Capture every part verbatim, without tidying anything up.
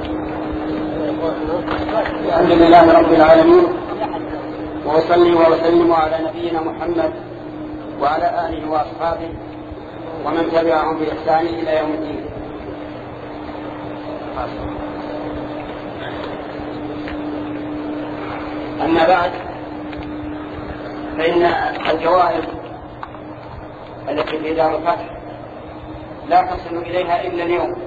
الحمد لله رب العالمين، وأصلي وأسلم على نبينا محمد وعلى آله وأصحابه ومن تبعهم بإحسان إلى يوم الدين. أما بعد، فإن الجوائز التي في دار الفتح لا تصل إليها إلا اليوم،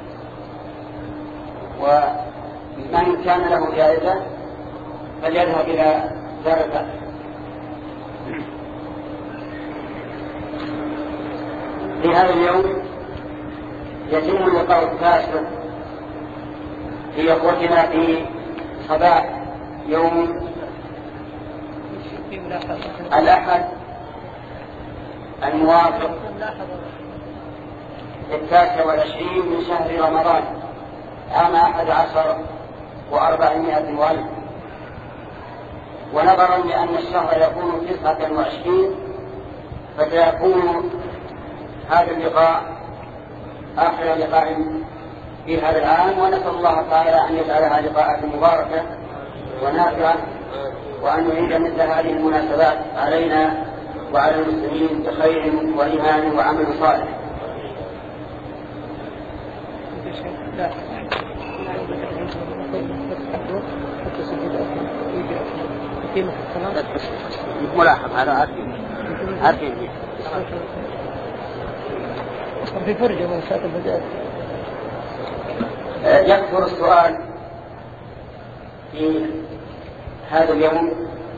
ومن كان له جائزة فليذهب إلى دار الفتح. في هذا اليوم يتم اللقاء التاسع في أخوتنا في صباح يوم الأحد الموافق التاسع والعشرين من شهر رمضان عام أحد عشر وأربعمائة وألف، ونظرا لأن الشهر يكون تسعة وعشرين فسيكون هذا اللقاء آخر لقاء في هذا العام، ونسأل الله تعالى أن يجعلها لقاءات مباركة ونافعة، وأن يعيد مثل هذه المناسبات علينا وعلى المسلمين بخير وإيمان وعمل صالح. ملاحظ هذا عارفين عارفين في فرجة من ساعة البداية. يكثر السؤال في هذا اليوم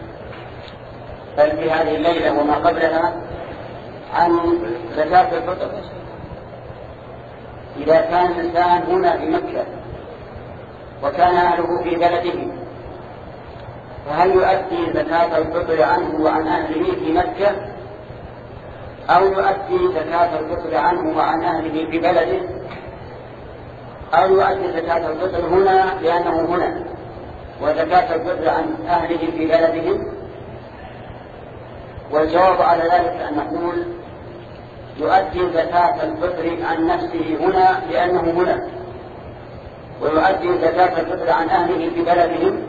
بل في هذه الليلة وما قبلها عن زكاة الفطر. إذا كان الإنسان هنا في مكة وكان أهله في بلده، فهل يؤدي زكاة الفطر عنه وعن أهله في مكة، أو يؤدي زكاة الفطر عنه وعن أهله في بلده، أو يؤدي زكاة الفطر هنا لأنه هنا وزكاة الفطر عن أهله في بلدهم؟ والجواب على ذلك أن نقول يؤدي زكاة الفطر عن نفسه هنا لأنه هنا، ويؤدي زكاة الفطر عن أهله في بلدهم،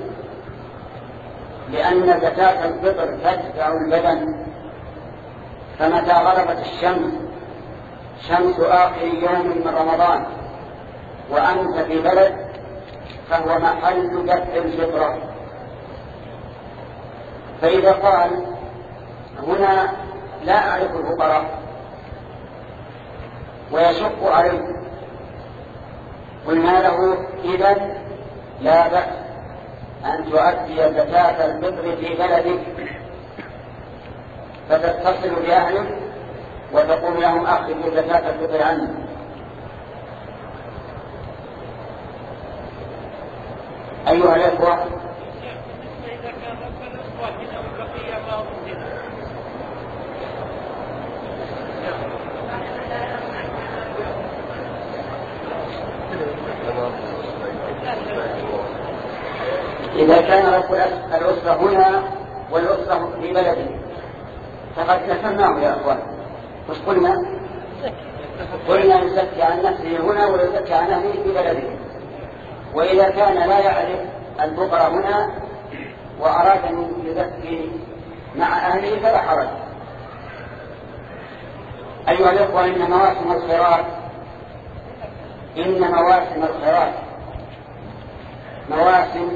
لأن زكاة الفطر تتبع البدن. فمتى غربت الشمس شمس آخر يوم من رمضان وأنت في بلد فهو محل دفع الفطرة. فإذا قال هنا لا أعرف الفقراء ويشق عليه، قلنا له إذن لا بأس أن تؤدي زكاة الفطر في بلدك، فتتصل بأهلك وتقول لهم أخذوا زكاة الفطر عني. أيها الأخوة، إذا كان رب الأسرة هنا والأسرة في بلده فقد كفرناه يا أخوان. مش قلنا قلنا يزكي عن نفسه هنا ويزكي عن أهله في بلده. وإذا كان لا يعرف الفقراء هنا وأراد أن يزكي مع أهله فلا حرج. أيها الأخوة، إن مواسم الخيرات إن مواسم الخيرات مواسم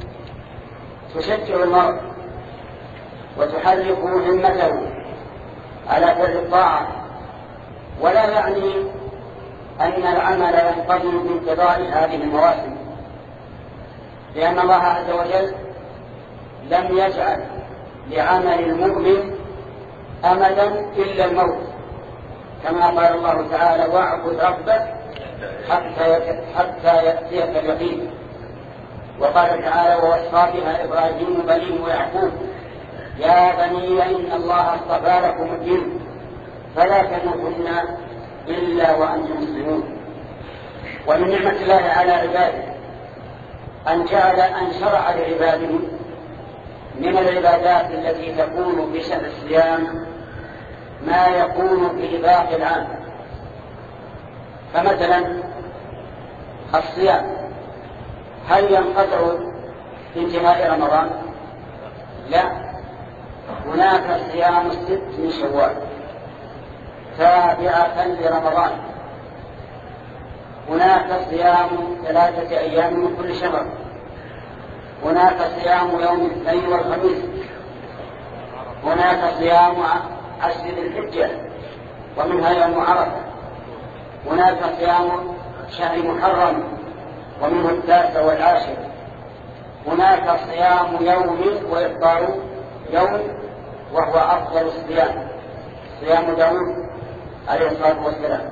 تشجع المرء وتحرك همته على فعل الطاعة، ولا يعني أن العمل ينقضي بانقضاء هذه المواسم، لأن الله عز وجل لم يجعل لعمل المؤمن أمدا إلا الموت، كما قال الله تعالى واعبد ربك حتى يأتيك اليقين. وقال تعالى ووصى بها إبراهيم بنيه ويعقوب يا بني إن الله اصطفى لكم الدين فلا تموتن إلا وأنتم مسلمون. ومن نعمة الله على عباده أن جعل أن شرع لعباده من العبادات التي تكون في شهر الصيام ما يكون في باقي العام. فمثلا الصيام هل ينقطع بانتهاء رمضان؟ لا، هناك صيام الست من شوال تابعة لرمضان، هناك صيام ثلاثة أيام من كل شهر، هناك صيام يوم الاثنين والخميس، هناك صيام عشر ذي الحجة ومنها يوم عرفة، هناك صيام شهر محرم ومنه التاسع والعاشر، هناك صيام يوم وإفطار يوم وهو أفضل الصيام صيام داود عليه الصلاة والسلام.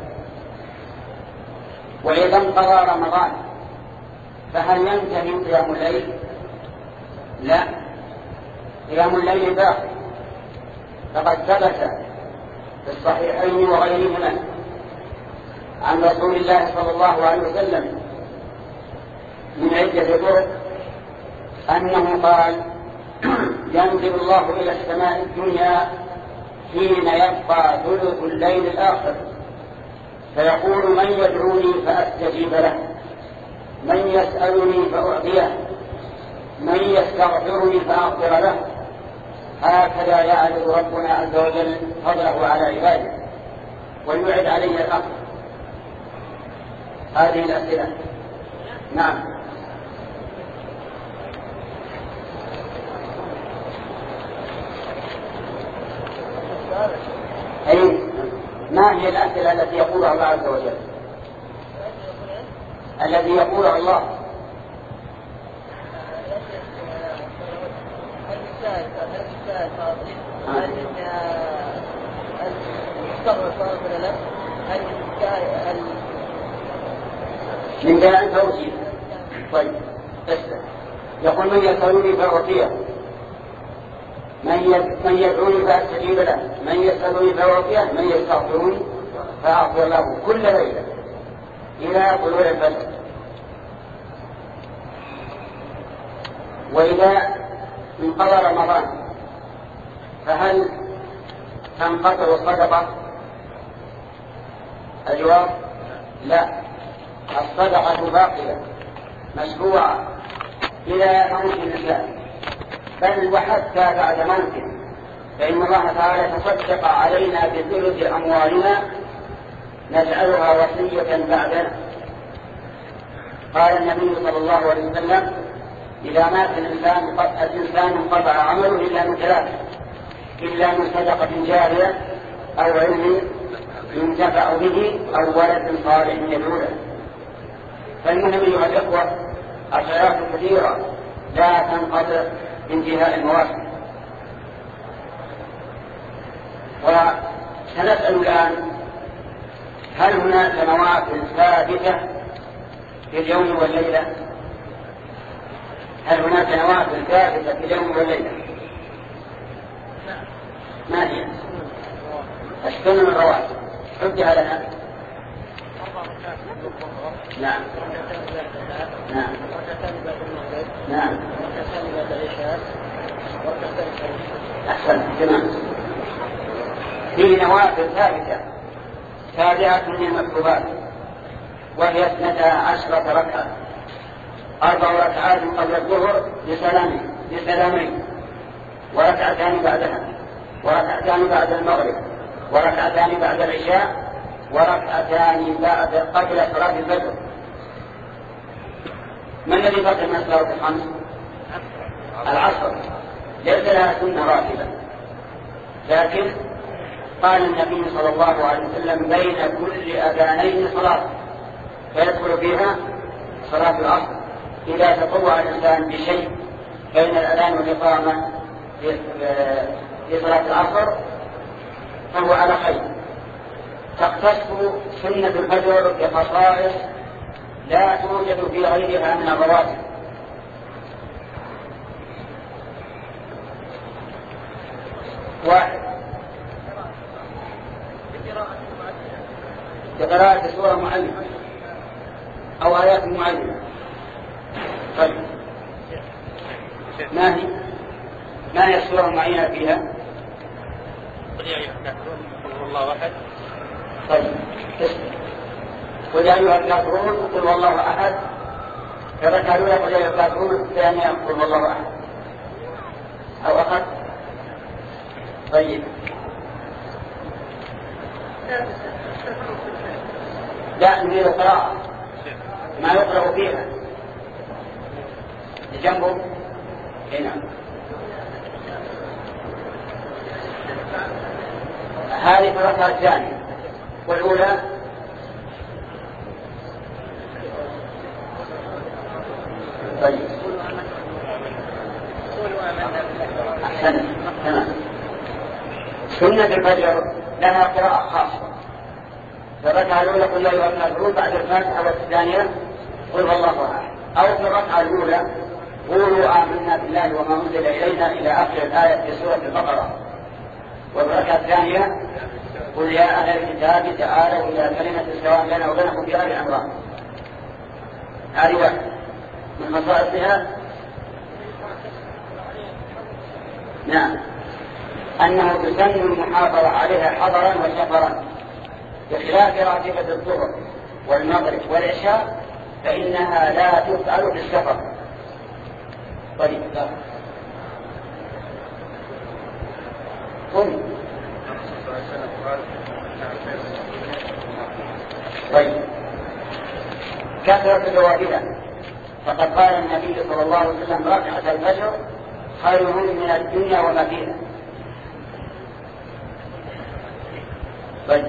وإذا انقضى رمضان فهل ينتهي قيام الليل؟ لا، قيام الليل باقي، فقد ثبت في الصحيحين وغيرهما عن رسول الله صلى الله عليه وسلم من عدة طرق أنه قال: ينزل الله إلى السماء الدنيا حين يبقى ثلث الليل الآخر فيقول: من يدعوني فأستجيب له، من يسألني فأعطيه، من يستغفرني فأغفر له. هكذا يعرض ربنا عز وجل فضله على عباده ويوعد عليه الأمر. هذه الأسئلة. نعم. أي ما هي الأسئلة التي يقولها الله عز وجل؟ الذي يقولها الله من داء توجيه. طيب اسمع، يقول: من يسألوني فأعطيه، من يدعوني فأستجيب له، من يسألوني فأعطيه، من يستغفروني فأغفر له، كل ليلة إلى طلوع الفجر. وإذا انقضى رمضان فهل تنقطع الصدقة؟ الجواب: لا، الصدقة باقية مشروعة إلى موت الإنسان، بل وحتى بعد موته، فإن الله تعالى تصدق علينا بثلث أموالنا نجعلها وصية بعدنا. قال النبي صلى الله عليه وسلم: إذا مات الإنسان الإنسان انقطع عمله إلا من ثلاث: إلا من صدقة جارية أو علم ينتفع به أو ولد صالح يدعو له. فالمهم أيها الإخوة، الخيرات كثيرة لا تنقطع بانتهاء المواسم. وسنسأل الآن: هل هناك نوافل ثابتة في اليوم والليلة؟ هل هناك نوافل ثابتة في اليوم والليلة؟ ما هي؟ السنن الرواتب حجها لنا. نعم نعم نعم أحسن. تمام. فيه نوافل ثابتة تابعة للمكتوبات، وهي اثنتا عشرة ركعة: أربع ركعات قبل الظهر بسلام بسلامين، وركعتان بعدها، وركعتان بعد المغرب، وركعتان بعد العشاء، وركعتان بعد قبل صلاة الفجر. ما الذي بقي من الصلوات الخمس؟ العصر، ليس لها سنة راتبة، لكن قال النبي صلى الله عليه وسلم: بين كل أذانين صلاة، فيدخل فيها صلاة العصر. إذا تطوع الإنسان بشيء بين الأذان والإقامة في صلاة العصر فهو على خير. تختص سنة الفجر بخصائص لا توجد في غيرها من الرواتب. واحد: بقراءة سورة معينة أو آيات معينة. طيب، ما هي ما هي السورة المعينة فيها؟ قل يا أيها الكافرون قل الله أحد. طيب، قل يا أيها الكافرون قل والله أحد. الركعة الأولى قل يا أيها الكافرون، الثانية قل والله أحد أو أخذ. طيب لا نريد القراءة ما يقرأ فيها جنبه هنا. هذه في الركعة الثانية، والأولى طيب أحسن تمام. سنة الفجر لها قراءة خاصة. في الركعة الأولى قل يا أيها الكافرون بعد الفاتحة، والثانية قل والله أحد. أو في الركعة الأولى قولوا آمنا بالله وما أنزل إلينا إلى آخر الآية في سورة البقرة. والركعة الثانية قل يا أهل الكتاب تعالوا إلى كلمة سواء لنا وبينكم في آل عمران. هذه واحدة من خصائصها. نعم أنه تسن المحافظة عليها حضرا وسفرا، بخلاف راتبة الظهر والمغرب والعشاء فإنها لا تفعل في السفر. طيب قل طيب كثرة الرواتب، فقد قال النبي صلى الله عليه وسلم ركعة الفجر خير من الدنيا وما فيها. طيب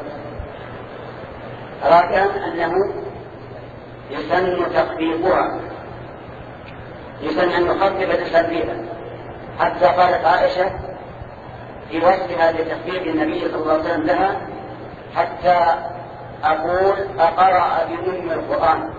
رابعا أنه يسن تخفيفها، يسن أن يخفف تسليفا، حتى قالت عائشة في وصفها لتخفيف النبي صلى الله عليه وسلم لها حتى أقول أقرأ بأم القرآن.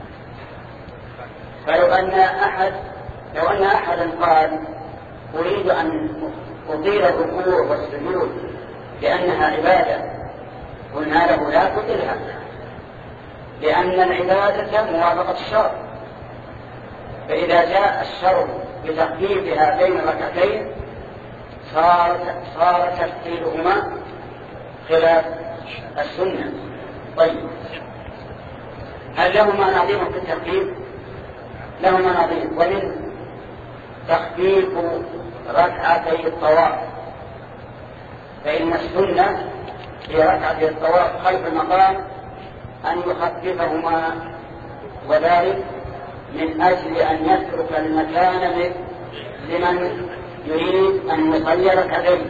فلو أن أحد لو أن أحدا قال أريد أن أطيل الركوع والسجود لأنها عبادة، قلنا له لا تطلها، لأن العبادة موافقة الشرع، فإذا جاء الشرع بتخفيفها بين ركعتين صار صار تفصيلهما خلاف السنة. طيب هل لهما نظير في التخفيف؟ لهما نظير، ومن تخفيف ركعتي الطواف، فإن السنة في ركعتي الطواف خلف المقام أن يخففهما، وذلك من أجل أن يترك المكان لمن يريد أن يصلي ركعتين.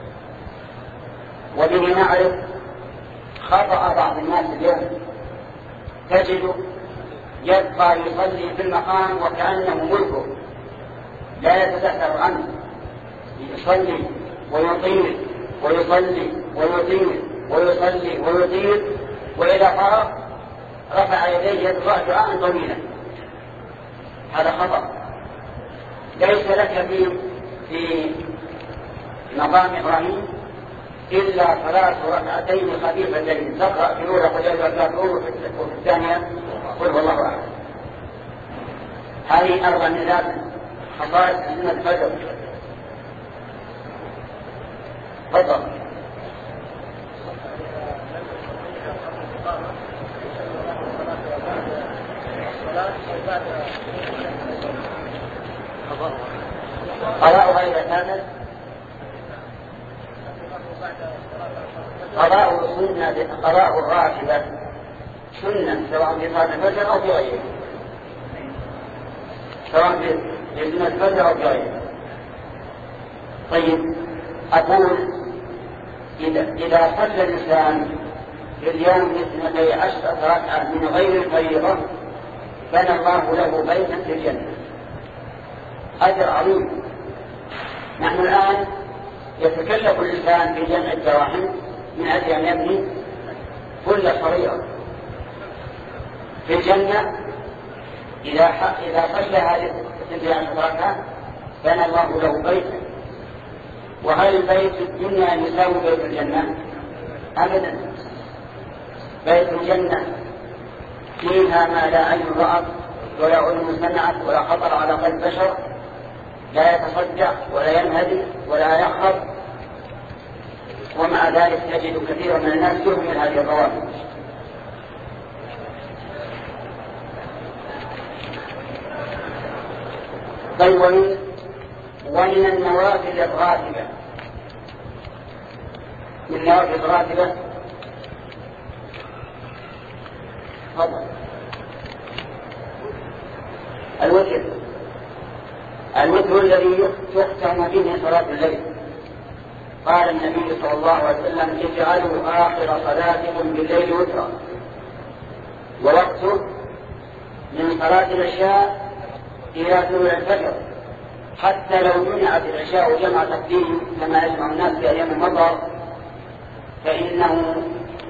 وبه نعرف خطأ بعض الناس اليوم، تجد يبقى يصلي في المقام وكأنه ملكه لا يتذكر عنه، يصلي ويطيل ويصلي ويطيل ويصلي ويطيل، وإذا فرغ رفع يديه يدعو دعاء طويلا. هذا خطأ. ليس لك في في مقام إبراهيم إلا ثلاث ركعتين خفيفتين، تقرأ في الأولى قل يا أيها الكافرون وفي الثانية قل والله أحد. هذه أربع نزات خصائص سنة الفجر. تفضل. قضاؤها إذا كانت قضاء سنة، قضاء الراتبة سنة سواء في صلاة الفجر أو في غيره، سواء في سنة الفجر أو في غيره. طيب أقول إذا إذا صلى الإنسان في اليوم اثنتي عشرة ركعة من غير الفريضة بنى الله له بيتا في الجنة، أجر عظيم. نحن الآن يتكلف الإنسان في جمع الدراهم من أجل أن يبني كل فريضة في الجنة. إذا إذا صلى هذه اثنتي عشرة ركعة بنى الله له بيتا. وهل البيت في الدنيا يساوي بيت الجنة؟ أبدا. بيت الجنة فيها ما لا عين رأت ولا أذن سمعت ولا خطر على قلب بشر، لا يتصدع ولا ينهدم ولا يخرب، ومع ذلك تجد كثيرا من الناس يهمل هذه الروابط. بل ومن ومن النوافل الراتبة، من النوافل الراتبة فضل الوتر، الوتر الذي يختم به صلاة الليل. قال النبي صلى الله عليه وسلم: اجعلوا آخر صلاتكم بالليل وترا، ووقته من صلاة العشاء إلى طلوع الفجر، حتى لو منعت العشاء جمع تقديم كما يجمع الناس في أيام المطر فإنه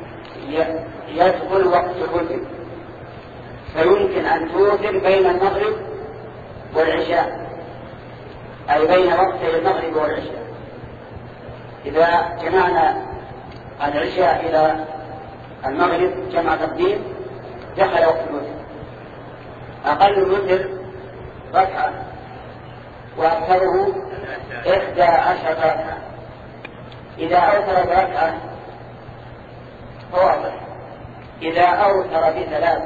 يدخل وقت الوتر، فيمكن أن توتر بين المغرب والعشاء، أي بين وقتي المغرب والعشاء. إذا جمعنا العشاء إلى المغرب جمع تقديم دخل وقت الوتر. أقل الوتر ركعة وأكثره إحدى عشر ركعة. إذا أوتر بركعة فواضح، إذا أوتر بثلاث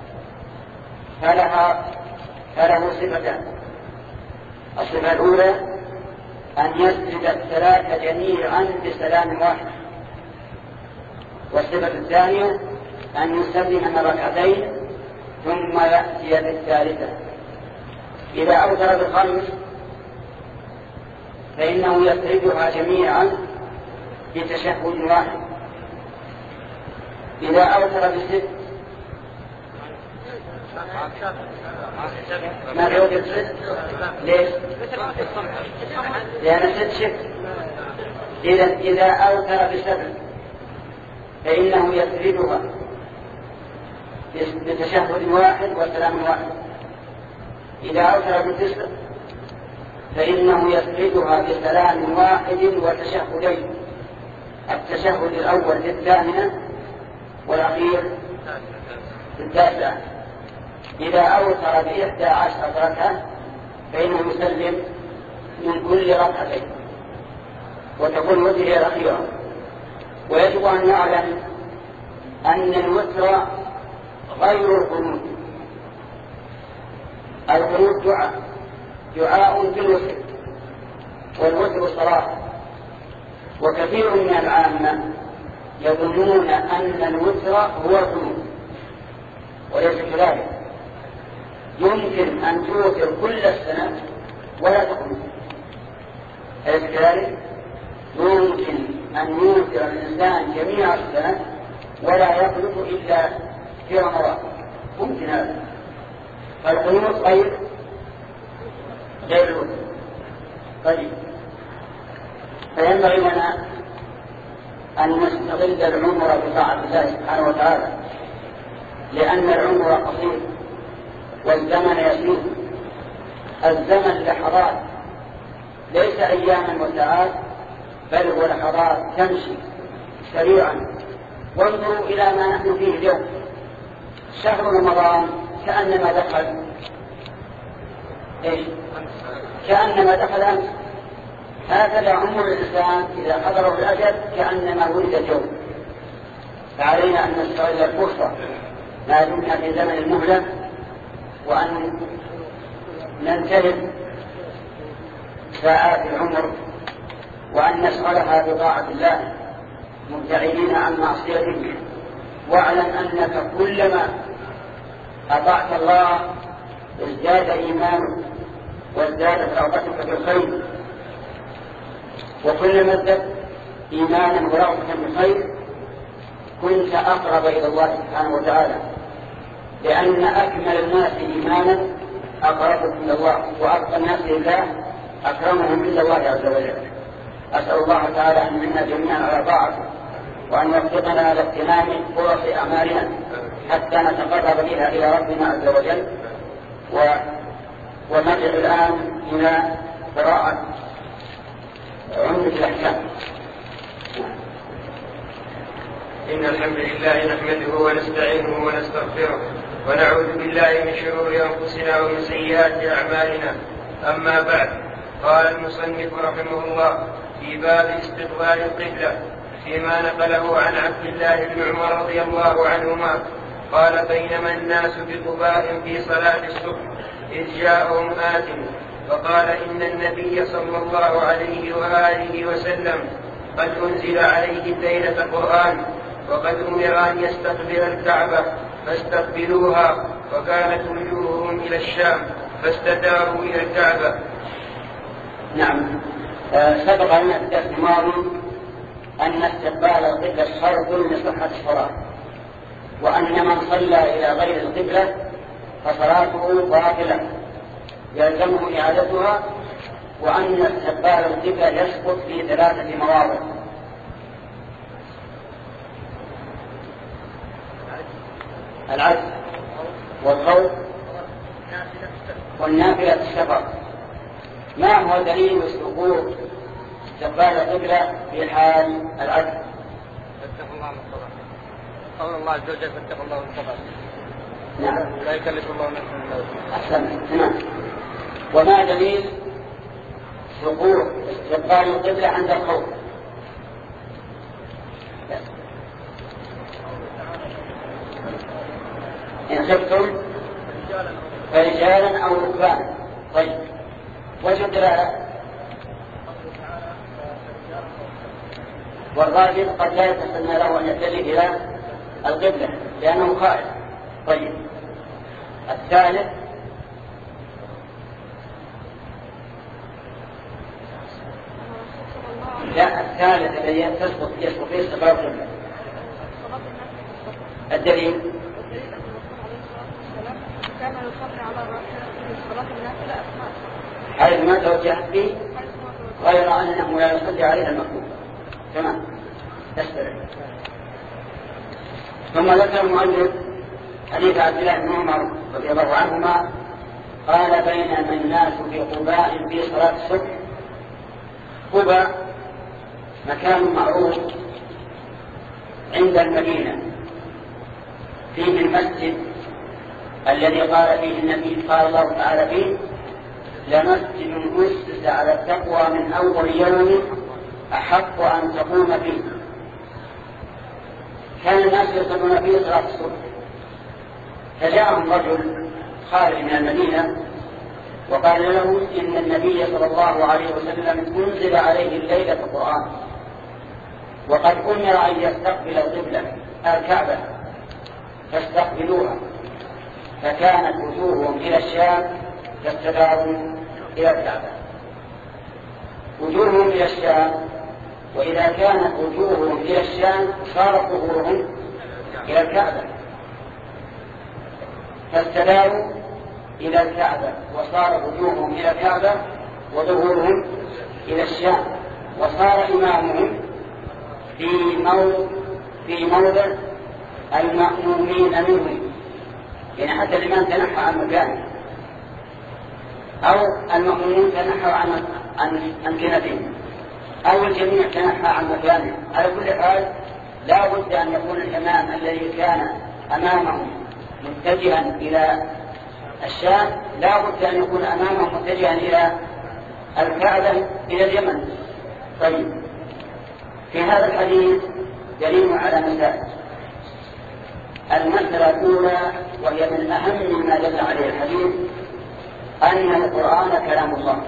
فلها فله صفتان: الصفة الأولى أن يسجد الثلاثة جميعا بسلام واحد، والصفة الثانية أن يسلم من ركعتين ثم يأتي بالثالثة. إذا أوتر بالخمس فإنه يسردها جميعا بتشهد واحد. إذا أوتر بست ما يوجد ست. ليش؟ لأن ست شك. إذا إذا أوتر بسبع فإنه يسردها بتشهد واحد وسلام واحد. إذا أوتر بتسع فإنه يسردها بسلام واحد وتشهدين، التشهد الأول في الثامنة والأخير في التاسعة. إذا أوتر بإحدى عشر ركعة فإنه يسلم من كل ركعتين وتكون وتر الأخيرة. ويجب أن نعلم أن الوتر غير القنوت. القنوت دعاء دعاء بالوتر، والوتر صلاة. وكثير من العامة يظنون أن الوتر هو القنوت، وليس كذلك. يمكن أن توتر كل السنة ولا تقنط، أليس كذلك؟ يمكن أن يوتر الإنسان جميع السنة ولا يقنط إلا في رمضان، ممكن هذا. فالقنوت غير غير الوتر. طيب، فينبغي لنا أن نستغل العمر بطاعة الله سبحانه وتعالى، لأن العمر قصير والزمن يسير. الزمن لحظات ليس أياما وساعات، بل هو لحظات تمشي سريعا. وانظروا إلى ما نحن فيه اليوم. شهر رمضان كأنما دخل إيش؟ كأنما دخل أمس. هكذا عمر الإنسان إذا حضره الأجل كأنما ولد اليوم. فعلينا أن نستغل الفرصة ما دمنا في زمن المهلة، وأن ننتهز ساعات العمر وأن نشغلها بطاعة الله مبتعدين عن معصيته. واعلم أنك كلما أطعت الله ازداد إيمانك وازدادت رغبتك في الخير، وكلما ازددت إيمانا ورغبة في الخير كنت أقرب إلى الله سبحانه وتعالى، لأن أكمل الناس إيمانا أقربهم إلى الله، وأقرب الناس لله أكرمهم إلى الله عز وجل. أسأل الله تعالى أن منا جميعا على طاعته، وأن يوفقنا لاغتنام فرص أعمالنا حتى نتقرب بها إلى ربنا عز وجل. و... ونرجع الآن إلى قراءة عمدة الأحكام. إن الحمد لله نحمده ونستعينه ونستغفره ونعوذ بالله من شرور أنفسنا ومن سيئات أعمالنا. أما بعد، قال المصنف رحمه الله في باب استقبال القبلة فيما نقله عن عبد الله بن عمر رضي الله عنهما قال: بينما الناس بقباء في صلاة الصبح إذ جاءهم آت فقال إن النبي صلى الله عليه وآله وسلم قد أنزل عليه الليلة قرآن وقد أمر أن يستقبل الكعبة فاستقبلوها، وكانت وجوههم إلى الشام فاستداروا إلى الكعبة. نعم. سبق لنا في الدرس الماضي أن استقبال القبلة شرط لصحة الصلاة، وأن من صلى إلى غير القبلة فصلاته باطلة يلزمه إعادتها، وأن استقبال القبلة يسقط في ثلاثة مواضع: العجز والخوف والنافلة السفر. ما هو دليل سقوط استقبال القبلة في حال العجز؟ فاتقوا الله من الصلاة. قول الله عز وجل فاتقوا الله من الصلاة. نعم. لا يكلف الله نفسا الا وسعها. أحسن. تمام. وما دليل سقوط استقبال القبلة عند الخوف؟ إن خفتم فرجالا أو ركبانا. طيب، وجه الدلالة؟ والراجل قد لا يتسنى له أن يتجه إلى القبلة لأنه خائف. طيب، الثالث لا الثالث الذي تسقط يسقط فيه استقبال القبلة. الدليل كان يصلي على الراحلة في صلاة النافلة أثناء حيث ما توجهت فيه غير أنه لا يصلي عليها المكتوب. تمام. تسترع. ثم ذكر المؤلف حديث عبد الله بن عمر رضي الله عنهما قال: بينما الناس في قباء في صلاة الصبح. قباء مكان معروف عند المدينة، فيه المسجد الذي قال فيه النبي قال الله تعالى فيه: لمسجد أسس على التقوى من أول يوم أحق أن تقوم فيه. كان الناس يصلون فيه صلاة الصبح، فجاءهم رجل خارج من المدينة وقال له: إن النبي صلى الله عليه وسلم أنزل عليه الليلة القرآن وقد أمر أن يستقبل القبلة الكعبة فاستقبلوها، فكانت وجوههم إلى الشام فاستداروا إلى الكعبة. وجوههم إلى الشام، وإذا كانت وجوههم إلى الشام صارت ظهورهم إلى الكعبة، فاستداروا إلى الكعبة وصار وجوههم إلى الكعبة وظهورهم إلى الشام، وصار إمامهم في موضع في موضع المأمومين منه، يعني حتى الإمام تنحى عن مكانه أو المأمومون تنحى عن عن أمكنتهم أو الجميع تنحى عن مكانه. على كل حال لا بد أن يكون الإمام الذي كان أمامهم متجها إلى الشام لا بد أن يكون أمامهم متجها إلى الكعبة إلى اليمن. طيب، في هذا الحديث دليل على مسائل. المسألة الأولى وهي من أهم ما دل عليه الحديث أن القرآن كلام الله.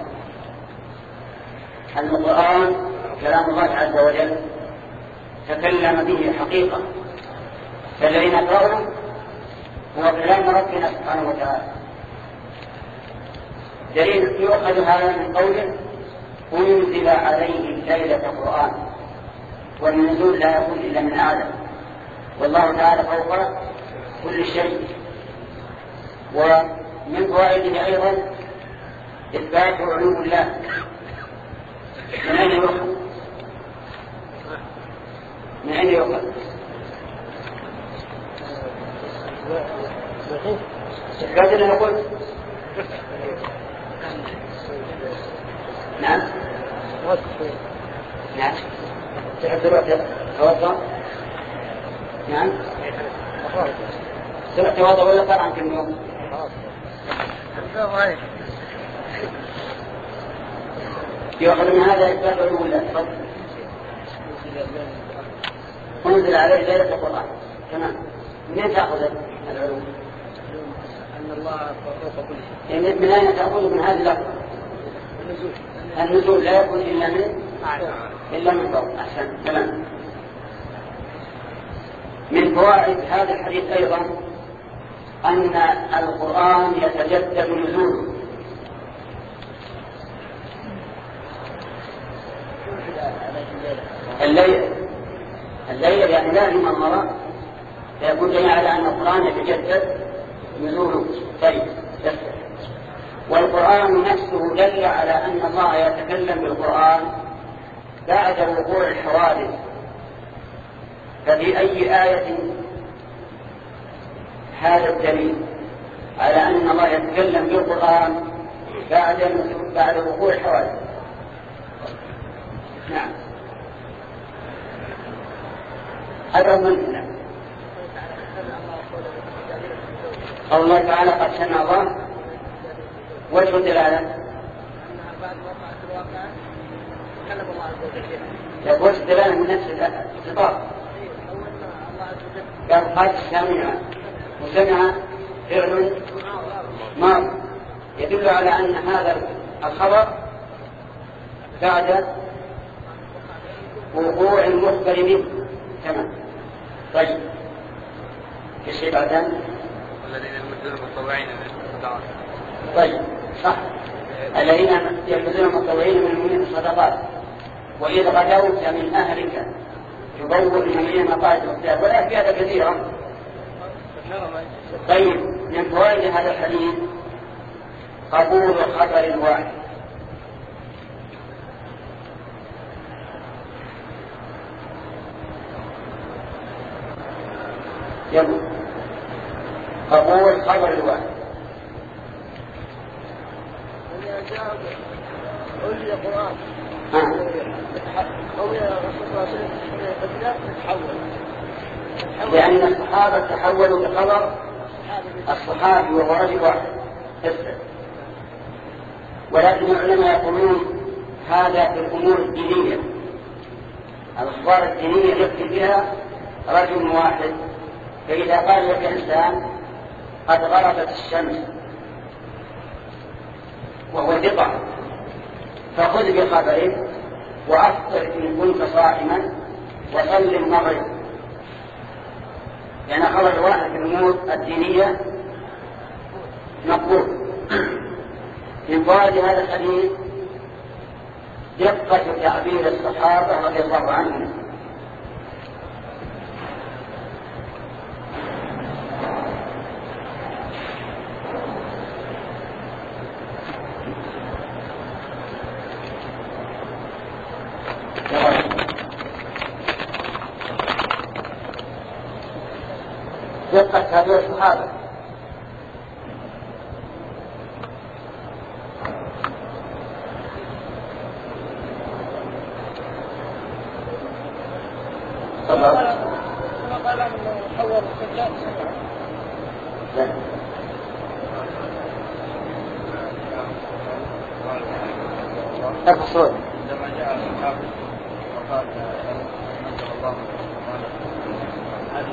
القرآن كلام الله عز وجل تكلم به حقيقة، فالذي نقرأه هو كلام ربنا سبحانه وتعالى. دليل يؤخذ هذا من قوله: أنزل عليه الليلة قرآن، والنزول لا يكون إلا من أعلى، والله تعالى فوق كل شيء. ومن فوائده أيضا إثبات علو الله. من أين يؤخذ؟ من أين يؤخذ؟ إثبات اللي نقول نعم نعم تحب الوقت توضأ؟ نعم تروح توضأ ولا طبعا كل يوم؟ يأخذ من هذا إثبات علو الله. تفضل. أنزل عليه ليلة القرآن. تمام. منين تأخذ العلوم؟ أن الله فوق كل شيء. من أين تأخذ من هذه اللفظة؟ النزول لا يكون إلا من إلا من فوق. أحسن تمام. من فوائد هذا الحديث أيضا أن القرآن يتجدد نزوله. الليل الليل يعني لازم المرأة فيكون دليل على أن القرآن يتجدد نزوله. طيب. والقرآن نفسه دل على أن الله يتكلم بالقرآن بعد وقوع الحوادث. ففي أي آية هذا الدليل على أن الله يتكلم بالقرآن بعد بعد وقوع الحوادث؟ نعم. هذا من قول الله تعالى قد سمع الله. وجه الدلالة يقول الدلالة من نفس الخطاب. قال قد سمع وسمع فعل ماضي يدل على أن هذا الخبر بعد وقوع المخبر منه. تمام. طيب في شيء بعدين الذين يمدون المتطوعين من الصدقات. طيب صح. الذين يمدون المتطوعين من المؤمنين الصدقات. وإذ غدوت من أهلك تبوئ المؤمنين مقاعد الصدقات. ولا في هذا كثيرا. طيب من فوائد هذا الحديث قبول خبر الواحد. يقول قبول خبر الواحد. أولي القرآن أولي الرسول صلى الله عليه وسلم لأن الصحابة تحولوا بخبر الصحابي وهو رجل واحد. ولكن العلماء يقولون هذا في الأمور الدينية. الأخبار الدينية يكفي بها رجل واحد. فإذا قال لك إنسان قد غربت الشمس وهو ثقة فخذ بخبره وأفطر إن كنت صائما وصل المغرب. يعني خبر واحد في الأمور الدينية مقبول. من فوائد هذا الحديث دقة تعبير الصحابة رضي الله عنهم. دقة تعبير الصحابة. الصوت لما جاء الصحابة وقال نزل الله هذه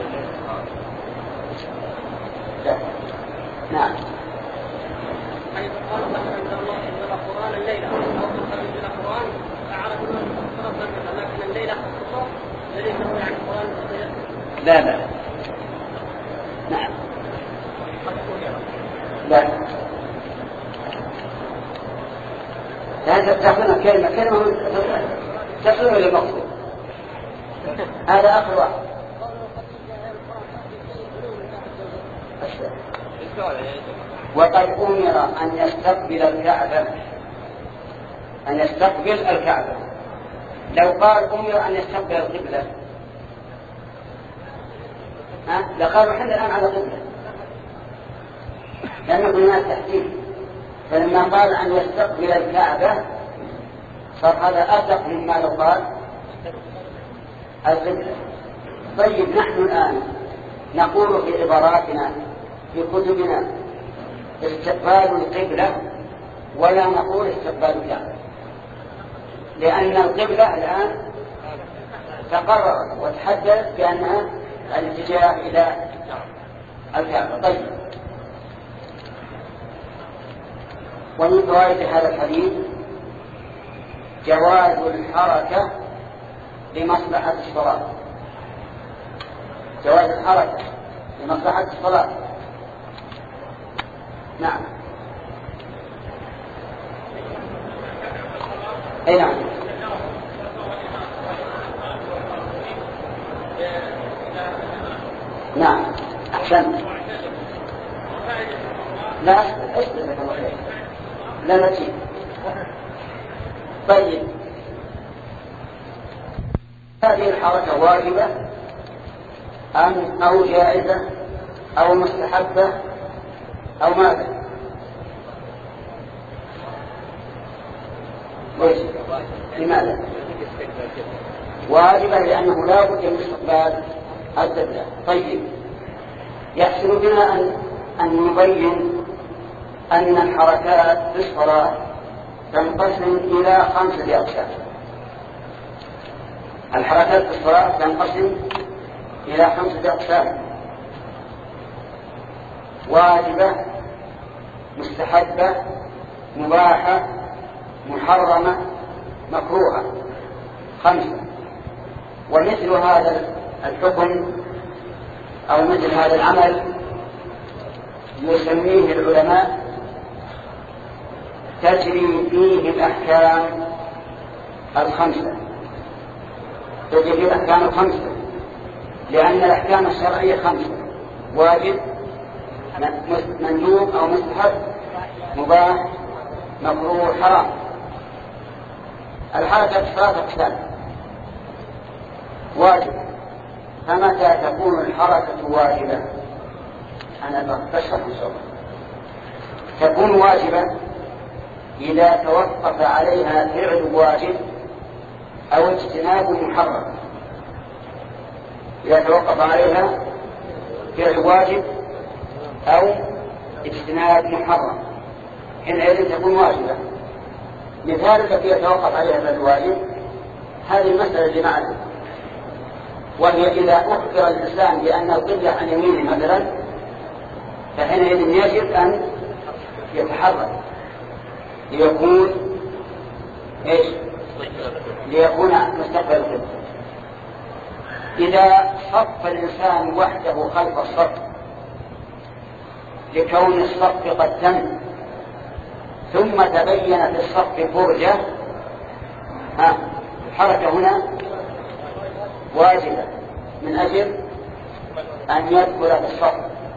لا. نعم. حيث قال مثلا ان الله انزل القران الليله او انزل القران فعرف انه فرض لكن الليله خصوصا الذي يقول عن القران لا لا نعم لا لا تأخذنا كلمة كلمة تصل إلى المقصود. هذا آخر واحد. وقد أمر أن يستقبل الكعبة أن يستقبل الكعبة. لو قال أمر أن يستقبل القبلة ها لقالوا احنا الآن على قبلة لأنه هناك تحديد. فلما قال أن يستقبل الكعبة صار هذا أدق مما لو قال القبلة. طيب نحن الآن نقول في عباراتنا في كتبنا استقبال القبلة ولا نقول استقبال الكعبة لأن القبلة الآن تقررت وتحددت بأنها الاتجاه إلى الكعبة. طيب ومن فوائد هذا الحديث جواز الحركة لمصلحة الصلاة. جواز الحركة لمصلحة الصلاة. نعم. أي نعم. نعم أحسن. لا أسلمك الله خير. لا نتيجة. طيب هذه الحركة واجبة أم أو جائزة أو مستحبة أو ماذا؟ ليش؟ لماذا؟ واجبة لأنه لا بد من استقبال القبلة. طيب يحسن بنا أن أن نبين أن الحركات في الصلاة تنقسم إلى خمسة أقسام. الحركات في الصلاة تنقسم إلى خمسة أقسام: واجبة، مستحبة، مباحة، محرمة، مكروهة. خمسة. ومثل هذا الحكم أو مثل هذا العمل يسميه العلماء تجري فيه الأحكام الخمسة. تجري فيه الأحكام الخمسة لأن الأحكام الشرعية خمسة: واجب، مندوب أو مستحب، مباح، مكروه، حرام. الحركة ثلاثة أقسام: واجب. فمتى تكون الحركة واجبة؟ أنا بشرح إن شاء الله. تكون واجبة إذا توقف عليها فعل واجب أو اجتناب محرم. إذا توقف عليها فعل واجب أو اجتناب محرم حينئذ تكون واجبة. مثال التي يتوقف عليها فعل واجب هذه المسألة اللي معنا، وهي إذا أخبر الإنسان بأن القبلة عن يمينه مثلا فحينئذ يجب أن يتحرك ليكون إيش؟ ليكون مستقبل القبلة. إذا صف الإنسان وحده خلف الصف لكون الصف قد تم ثم تبين في الصف فرجة، ها الحركة هنا واجبة من أجل أن يدخل في الصف.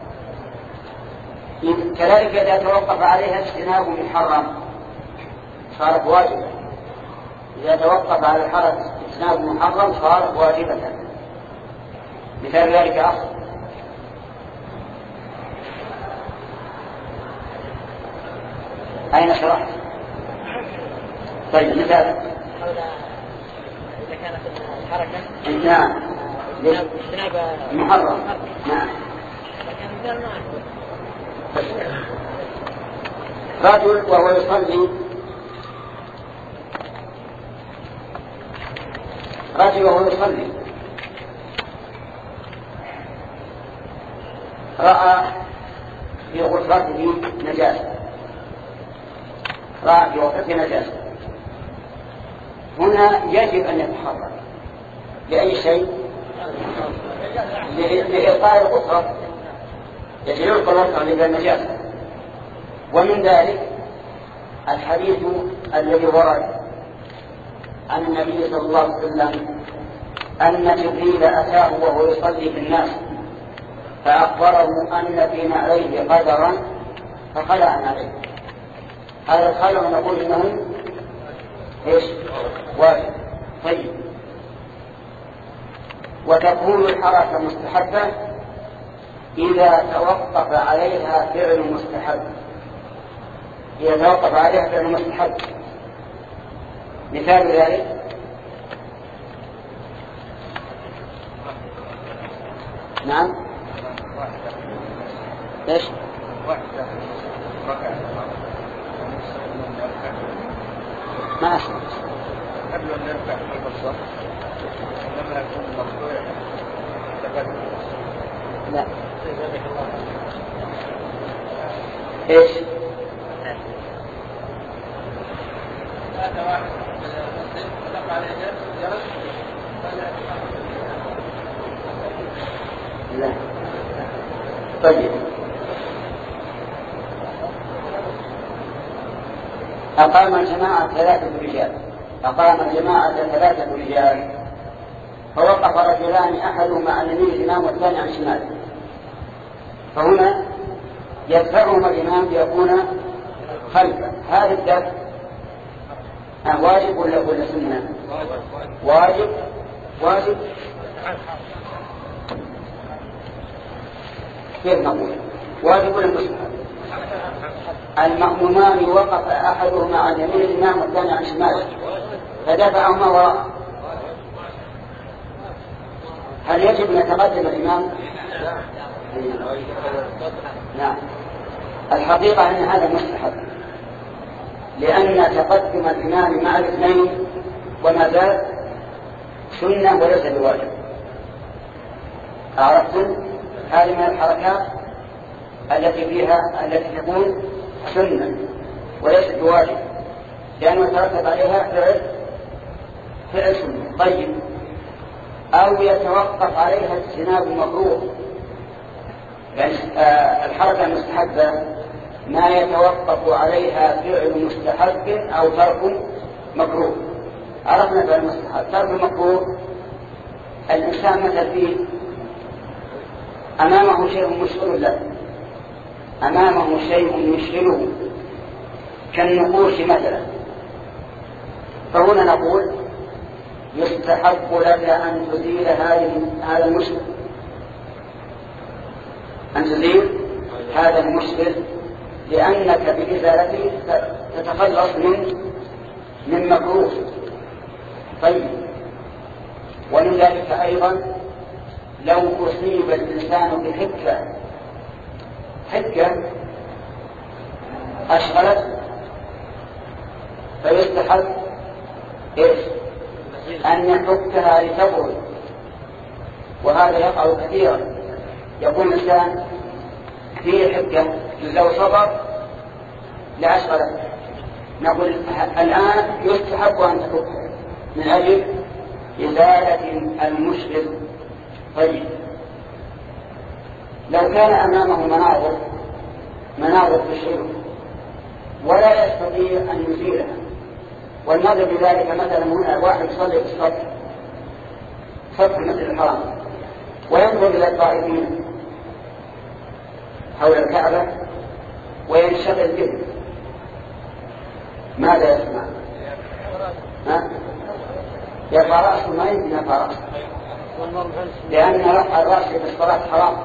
كذلك إذا توقف عليها اجتناب محرم صارت واجبة. إذا توقف على الحركة اجتناب محرم صارت واجبة. مثال ذلك أخر: أين شرحت؟ طيب مثال إذا كانت الحركة نعم اجتناب محرم. نعم. لكن مثال ما رجل وهو يصلي رجل وهو يصلي رأى في غرفته نجاسة رأى في غرفته نجاسة هنا يجب أن يتحرك لأي شيء؟ لإلقاء الغرفة. يجب يلقى الغرفة للنجاسة. ومن ذلك الحديث الذي ورد عن النبي صلى الله عليه وسلم أن جبريل أتاه وهو يصلي في الناس فأخبره أن في نعليه قدرا فخلع عليه. هذا الخلع نقول إنه إيش؟ واجب. طيب وتكون الحركة مستحبة إذا توقف عليها فعل مستحب. إذا توقف عليها فعل مستحب مثال ذلك: نعم ايش؟ ما أسمع. قبل أن نرفع خلف الصف لما يكون مرفوع تقدم. لا. ايش؟ هذا واحد لا. طيب أقام الجماعة ثلاثة رجال أقام الجماعة ثلاثة رجال فوقف رجلان أحدهما عن يمين الإمام والثاني عن شماله، فهنا يدفعهم الإمام ليكون خلفه. هذا الدفع واجب ولا ولا سنة؟ واجب واجب كيف نقول واجب ولا مستحب؟ المأمومان وقف أحدهما عن يمين الإمام والثاني عن شماله فدفعهما وراءه. هل يجب أن يتقدم الإمام؟ نعم. الحقيقة أن هذا مستحب، لأن تقدم الإمام مع الاثنين وما زال سنة وليس بواجب. عرفتم؟ هذه من الحركات التي فيها التي تكون سنة وليست بواجب، لأنه يترتب عليها فعل فعل سنة. طيب، أو يتوقف عليها اجتناب مكروه، يعني الحركة المستحبة ما يتوقف عليها فعل مستحب أو ترك مكروه. عرفنا فعل المستحب. ترك المكروه الإنسان مثل فيه أمامه شيء مشغل له، أمامه شيء يشغله كالنقوش مثلا، فهنا نقول يستحب لك أن تزيل هذا المشغل، أن تزيل هذا المشغل، لأنك بإزالته تتخلص من من مكروه. طيب، ومن ذلك أيضا لو أصيب الإنسان بحكة حكة أشغلت فيستحب إيش؟ أن يحكها لتبرد، وهذا يقع كثيرا. يقول الإنسان في حكة لو صبر لأشغلت، نقول الآن يستحب أن تحكها من أجل إزالة المشكل. طيب، لو كان أمامه مناظر مناظر تشغله ولا يستطيع أن يزيلها، والنظر بذلك مثلا هنا واحد يصلي في السطح سطح المسجد الحرام وينظر إلى الطائفين حول الكعبة وينشغل به، ماذا يسمع؟ ها؟ يرفع رأسه؟ ما يمكن يرفع رأسه، لأن رفع الرأس في الصلاة حرام.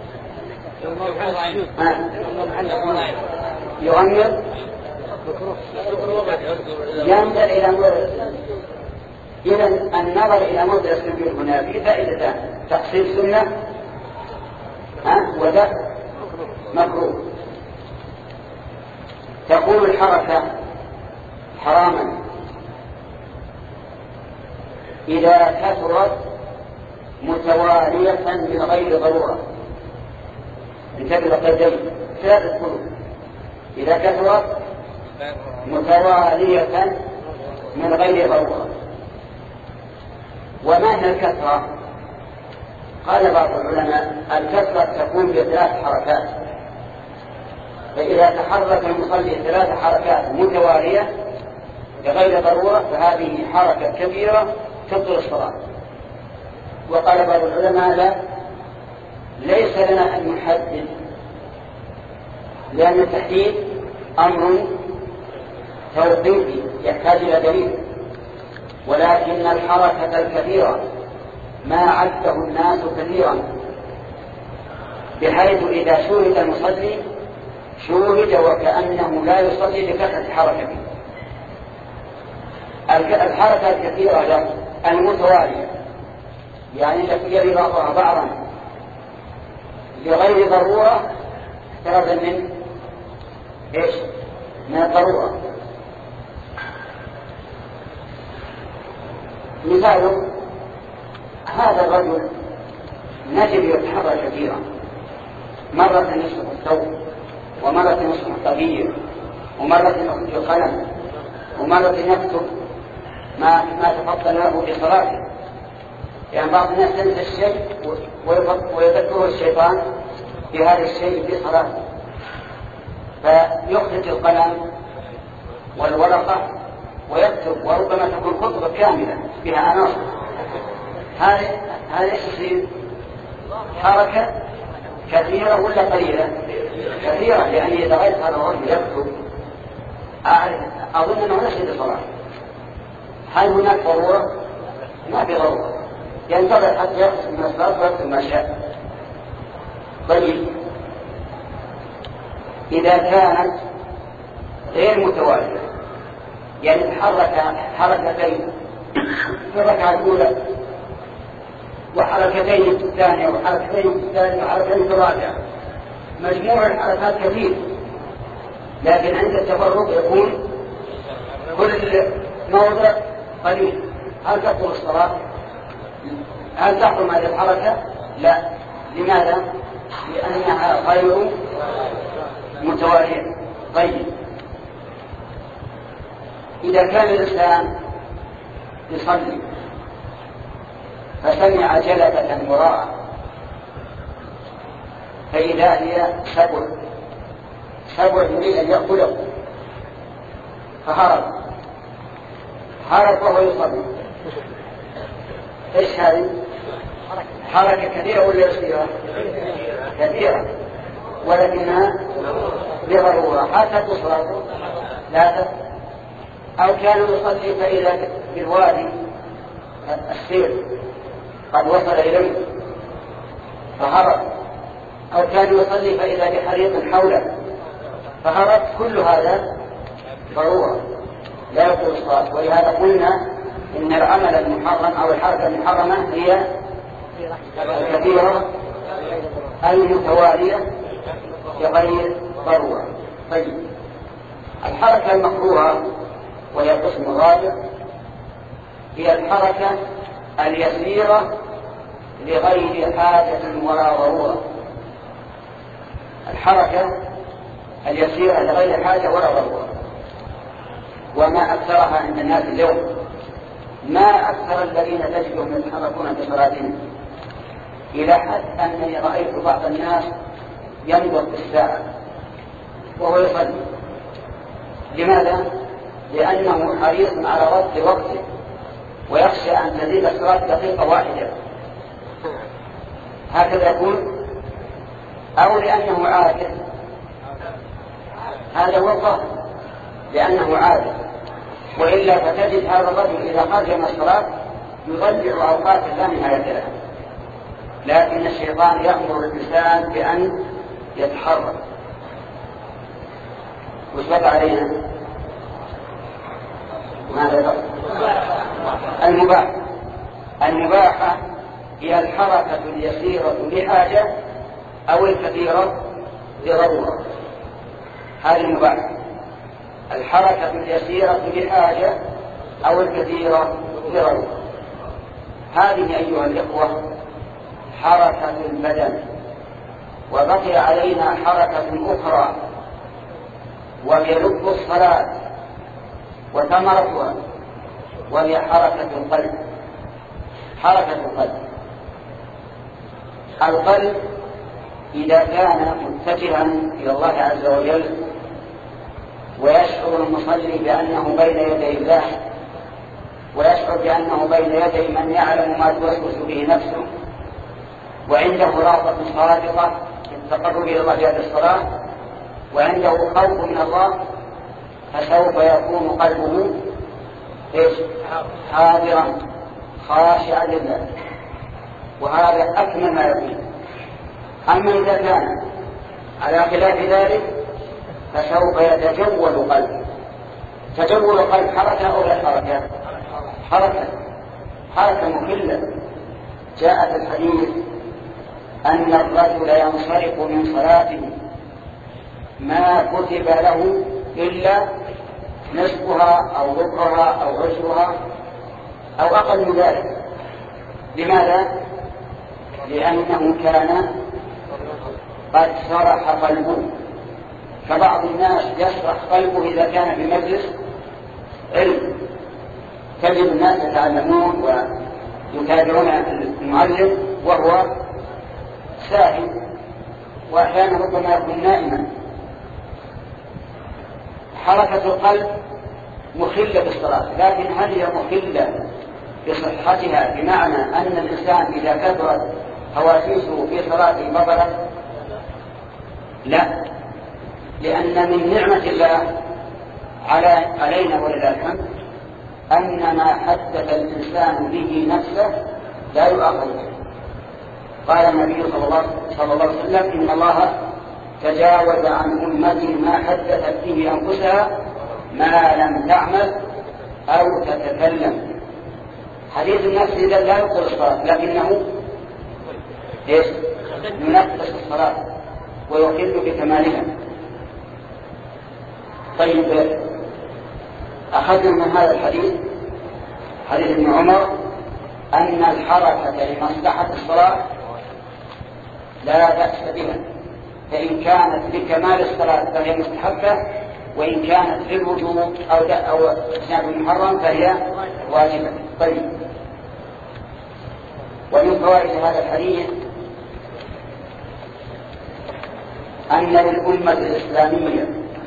يغمر ينظر إلى موضع. إذا النظر إلى موضع السجود هنا في فائدتان: تحصيل سنة ودفع مكروه. تكون الحركة حراما إذا كثرت متوالية من غير ضرورة. انتبه قدم ثلاثة قلوب: إذا كثرت متوالية من غير ضرورة. وما هي الكثرة؟ قال بعض العلماء: الكثرة تكون بثلاث حركات، فإذا تحرك المصلي ثلاث حركات متوالية بغير ضرورة فهذه حركة كبيرة تبطل الصلاة. وقال بعض العلماء: لا، ليس لنا أن نحدد، لأن التحديد أمر توقيفي يحتاج إلى دليل، ولكن الحركة الكثيرة ما عده الناس كثيرا، بحيث إذا شوهد المصلي شوهد وكأنه لا يصلي لكثرة حركته. الحركة الكثيرة المتوالية يعني التي يلي بعضها بعضا لغير ضرورة احترازا من ايش؟ من الضرورة. مثال: هذا الرجل نجد يتحرك كثيرا، مرة يصبح الثوب، ومرة يصبح الطبيب، ومرة يصبح القلم، ومرة يكتب ما ما تفضل له في صلاته. يعني بعض الناس ينسى الشيء ويذكره الشيطان بهذا الشيء في صلاته، فيخرج القلم والورقة ويكتب، وربما تكون خطبة كاملة بها عناصر. هذه هذه يصير حركة كثيرة ولا قليلة؟ كثيرة، لأني إذا رأيت هذا الرجل يكتب أظن أنه نشهد الصلاة. هل هناك ضرورة؟ ما في ضرورة، ينتظر حتى يقسم من الصلاة ويكتب ما شاء. طيب إذا كانت غير متوالية، يعني تحرك حركتين في الركعة الأولى وحركتين في الثانية وحركتين في الثالثة وحركتين في الرابعة، مجموع الحركات كثير، لكن عند التفرق يكون كل موضع قليل. هل تقوم الصلاة؟ هل تقوم هذه الحركة؟ لا. لماذا؟ لأنها غير متوالية. طيب إذا كان الإنسان يصلي فسمع جلبة وراءه فإذا هي سبع سبع يريد أن يأكله فهرب هرب وهو يصلي، إيش هذه؟ حركة كثيرة ولا يسيرة؟ كثيرة، ولكنها بضرورة. حتى تصلاته لا تفعل. أو كان يصلي فإذا بالوادي السير قد وصل إليه فهرب، أو كان يصلي فإذا بحريق حوله فهرب. كل هذا ضرورة لا يقول الصلاة. ولهذا قلنا إن العمل المحرم أو الحركة المحرمة هي الكثيرة المتوالية بغير ضرورة. طيب الحركة المكروهة وهي القسم الرابع هي الحركة اليسيرة لغير حاجة ولا ضرورة. الحركة اليسيرة لغير حاجة ولا ضرورة، وما أكثرها عند الناس اليوم. ما أكثر الذين تجدهم يتحركون في صلاتهم، إلى حد أنني رأيت بعض الناس ينظر في الساعة وهو يصلي. لماذا؟ لأنه حريص على رد وقته ويخشى أن تزيد الصلاة دقيقة واحدة، هكذا يكون، أو لأنه عاجز. هذا هو الظاهر، لأنه عاجز. وإلا فتجد هذا الرجل إذا خرج من الصلاة يضيع أوقات لا نهاية لها. لكن الشيطان يأمر الإنسان بأن يتحرك. وشبه علينا ماذا يقول؟ المباح. المباحة هي الحركة اليسيرة لحاجة أو الكثيرة لضرورة. هذه المباحة، الحركة اليسيرة لحاجة أو الكثيرة لضرورة. هذه أيها الإخوة حركة البدن. وبقي علينا حركة أخرى وهي لب الصلاة وثمرتها، وهي حركة القلب. حركة القلب القلب إذا كان متجها إلى الله عز وجل ويشعر المصلي بأنه بين يدي الله، ويشعر بأنه بين يدي من يعلم ما توسوس به نفسه، وعنده رغبة صادقة في التقرب إلى الله بهذه الصلاة، وعنده خوف من الله، فسوف يكون قلبه إيش؟ حاضرا خاشعا لله، وهذا أكمل ما يكون. أما إذا كان على خلاف ذلك فسوف يتجول قلبه. تجول القلب حركة أو لا حركة؟ حركة حركة مكلة. جاء في الحديث أن الرجل ينصرف من صلاته ما كتب له إلا نصفها أو ربعها أو عشرها أو أقل من ذلك. لماذا؟ لأنه كان قد شرح قلبه. فبعض الناس يشرح قلبه إذا كان في مجلس علم، تجد الناس يتعلمون ويتابعون المعلم وهو ساهي، وأحيانا ربما يكون نائما. حركة القلب مخلة بالصلاة، لكن هل هي مخلة بصحتها بمعنى أن الإنسان إذا كثرت حواسيسه في صلاته بطلت؟ لا، لأن من نعمة الله على علينا ولله الحمد أن ما حدث الإنسان به نفسه لا يؤاخذ به. قال النبي صلى الله عليه وسلم: إن الله تجاوز عن أمتي ما حدثت به أنفسها ما لم تعمل أو تتكلم. حديث النفس إذا لا يقول الصلاة، لكنه إيش؟ ينقص الصلاة ويقل بكمالها. طيب، أخذنا من هذا الحديث حديث ابن عمر أن الحركة لمصلحة الصلاة لا بأس بها، فإن كانت لكمال الصلاة فهي مستحبة، وإن كانت للوجوب أو أو اجتناب محرم فهي واجبة. طيب، ومن فوائد هذا الحديث أن للأمة الإسلامية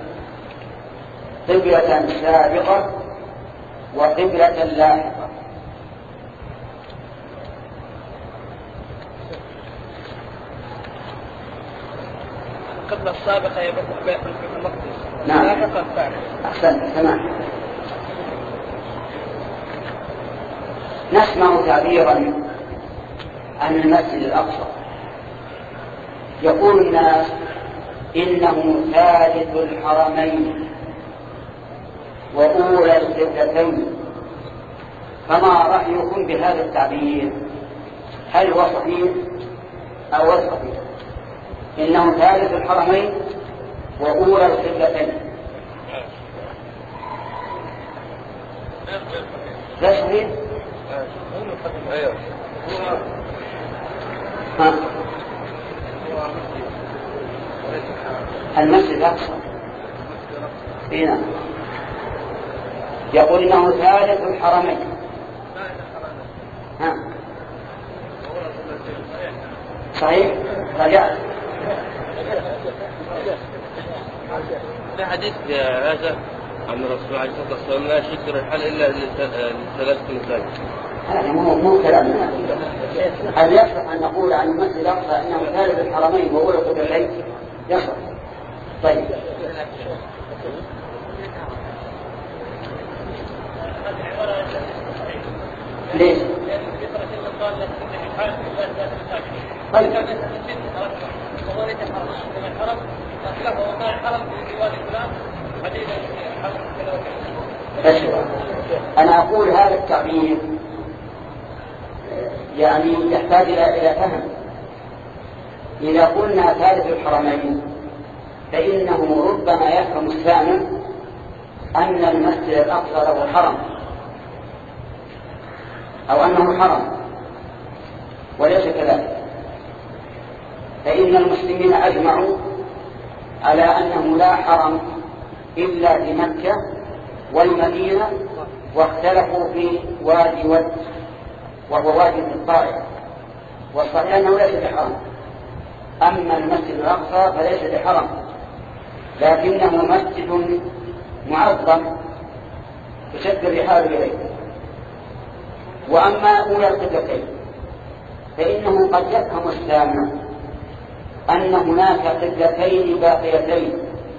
قبلة سابقة وقبلة لاحقة. القبلة السابقة هي بيت المقدس. نعم، أحسنت، تمام. نسمع تعبيرا عن المسجد الأقصى، يقول الناس إنه ثالث الحرمين وأولى القبلتين، فما رأيكم بهذا التعبير؟ هل هو صحيح أو غير صحيح؟ إنه ثالث الحرمين وأولى القبلتين، لا صحيح؟ ها، المسجد الأقصى هنا يقول إنه ثالث الحرمين. ها، صحيح؟ رجعت في حديث هذا عن الرسول عليه الصلاة والسلام: لا يشد الرحال إلا لثلاثة مساجد. هذا مو مو كلامنا. هل يصح أن نقول عن المسجد الأقصى إنه ثالث الحرمين وأولى القبلتين؟ يصح. طيب، ليش؟ طيب، أنا أقول هذا التعبير يعني يحتاج إلى فهم. إذا قلنا ثالث الحرمين فإنه ربما يفهم السامع أن المسجد الأقصى له حرم أو أنه حرم، وليس كذلك، فإن المسلمين أجمعوا على أنه لا حرم إلا في مكة والمدينة، واختلفوا في وادي ود وهو وادي في الطائف، والصحيح أنه ليس بحرم. أما المسجد الأقصى فليس بحرم، لكنه مسجد معظم تشد الرحال إليه. وأما أولى القبلتين فإنه قد يفهم السامع أن هناك قبلتين باقيتين،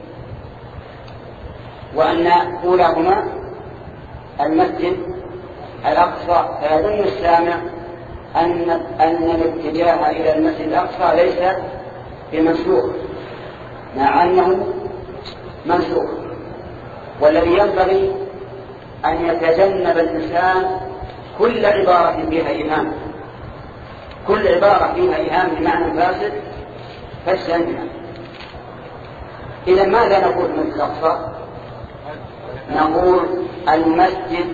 وأن أولاهما المسجد الأقصى، فيظن السامع أن أن الاتجاه إلى المسجد الأقصى ليس بمنسوخ، مع أنه منسوخ. والذي ينبغي أن يتجنب الإنسان كل عبارة فيها إيهام، كل عبارة فيها إيهام بمعنى فاسد فاجتنبها. إذا ماذا نقول من الأقصى؟ نقول المسجد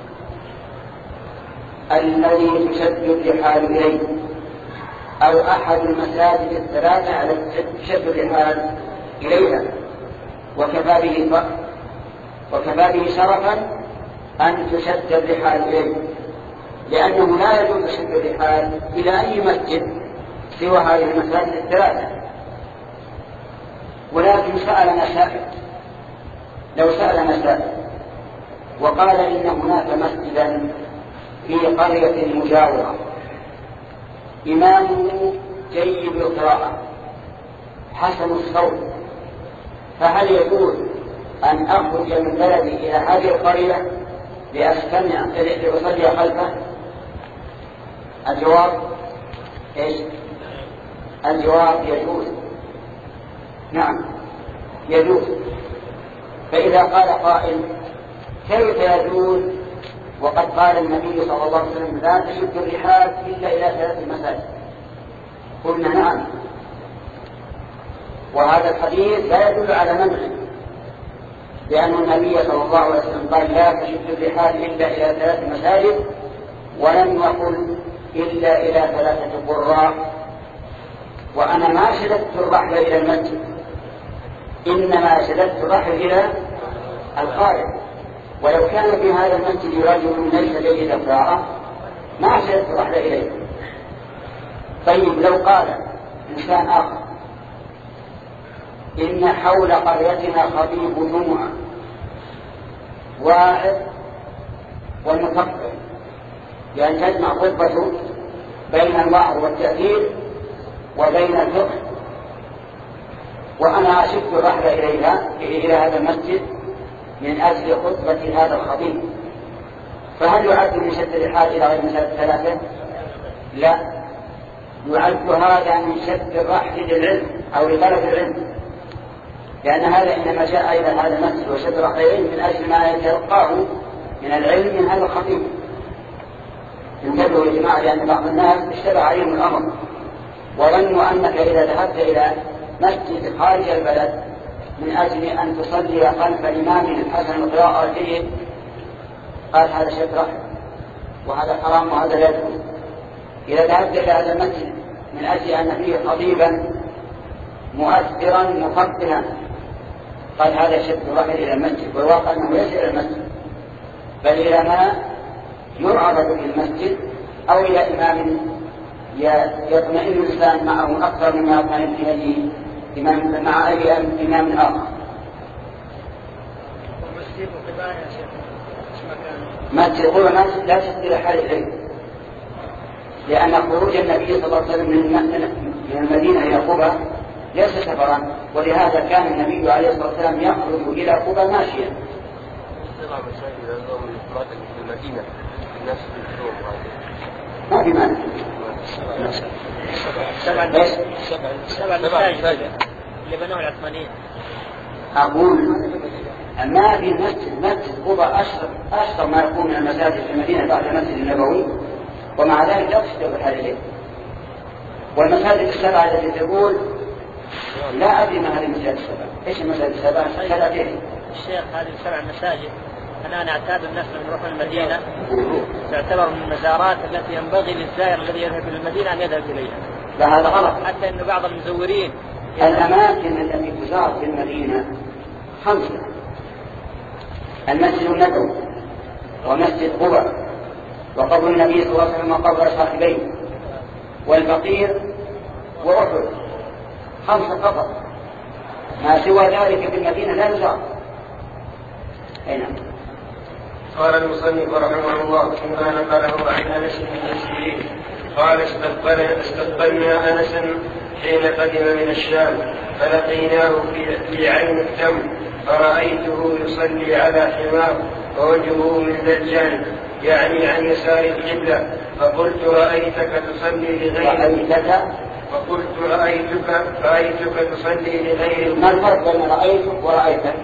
الذي تشد الرحال إليه، أو أحد المساجد الثلاثة التي تشد الرحال إليها، وكفى به وكفى به شرفا أن تشد الرحال إليه، لأنه لا يجوز شد الرحال إلى أي مسجد سوى هذه المساجد الثلاثة. ولكن سألنا سائل، لو سألنا سائل وقال إن هناك مسجدا في قرية مجاورة إمامه جيد القراءة حسن الصوت، فهل يجوز أن أخرج من بلدي إلى هذه القرية لأستمع لأصلي خلفه؟ الجواب إيش؟ الجواب يجوز، نعم يجوز. فإذا قال قائل كيف يجوز وقد قال النبي صلى الله عليه وسلم لا تشد الرحال إلا إلى ثلاث مساجد، قلنا نعم، وهذا الحديث لا يدل على منعه، لأن النبي صلى الله عليه وسلم قال لا تشد الرحال إلا إلى ثلاث مساجد، ولم يقل إلا إلى ثلاثة قراء. وأنا ما شددت الرحل إلى المسجد، إنما شددت الرحل إلى القارئ، ولو كان في هذا المسجد رجل ليس جيد القراءة ما شددت الرحل إليه. طيب لو قال إنسان آخر إن حول قريتنا خطيب جمعة واحد ومفكر، لأن تجمع خطبته بين الوعظ والتأثير وبين الفقه، وأنا أشد الرحلة إليها إلى هذا المسجد من أجل خطبة هذا الخطيب، فهل يعد من شد الرحال إلى غير مساجد ثلاثة؟ لا، يعد هذا من شد الرحل للعلم أو لطلب العلم، لأن هذا إنما جاء إلى هذا المسجد وشد الرحل إليه من أجل ما يتلقاه من العلم من هذا الخطيب. انتبهوا يا جماعة، لأن بعض الناس اشتبه عليهم الأمر وظنوا أنك إذا ذهبت إلى مسجد خارج البلد من أجل أن تصلي خلف إمام حسن القراءة الجيد قال هذا شد رحل وهذا حرام وهذا لا يجوز. إذا ذهبت إلى هذا المسجد من أجل أن فيه خطيبا مؤثرا مفقها قال هذا شد رحل إلى المسجد، والواقع أنه ليس إلى المسجد بل إلى ما يعرض في المسجد أو إلى إمام يطمئن الإنسان معه أكثر مما يطمئن إليه إمام مع أي إمام آخر. مسجد قوة مسجد لا تشد الرحال إليه، لأن خروج النبي صلى الله عليه وسلم من المدينة إلى قبى ليس سفرا، ولهذا كان النبي عليه الصلاة والسلام يخرج إلى قبى ماشيا. ما في مانع. سبع سبع مساجد اللي بنوه العثمانيين. أقول ما في مسجد مسجد قبى أشرف أشرف ما يكون من المساجد في المدينة بعد المسجد النبوي، ومع ذلك لا تشتغل الحال إليه. والمساجد السبعة التي تقول لا أدري ما هذه المساجد السبعة، إيش المساجد السبعة؟ ثلاثين. الشيخ هذه السبع مساجد أنا نعتاد الناس من يروحون المدينة تعتبر من المزارات التي ينبغي للزائر الذي يذهب إلى المدينة أن يذهب إليها. لا هذا غلط. حتى أن بعض المزورين الأماكن التي تزار في المدينة خمسة: المسجد النبوي ومسجد قبى وقبر النبي صلى الله عليه وسلم وقبر صاحبيه والبقير وأحد، خمسة فقط، ما سوى ذلك في المدينة لا يزار. أين؟ قال المصنف رحمه الله كما نقله عن انس بن سيرين قال استقبلنا, استقبلنا انسا حين قدم من الشام فلقيناه في, في عين التم فرأيته يصلي على حمار ووجهه من ذا الجانب يعني عن يسار القبلة، فقلت رأيتك تصلي لغير فقلت رأيتك رأيتك تصلي لغير. ما الفرق بين رأيتك ورأيتك؟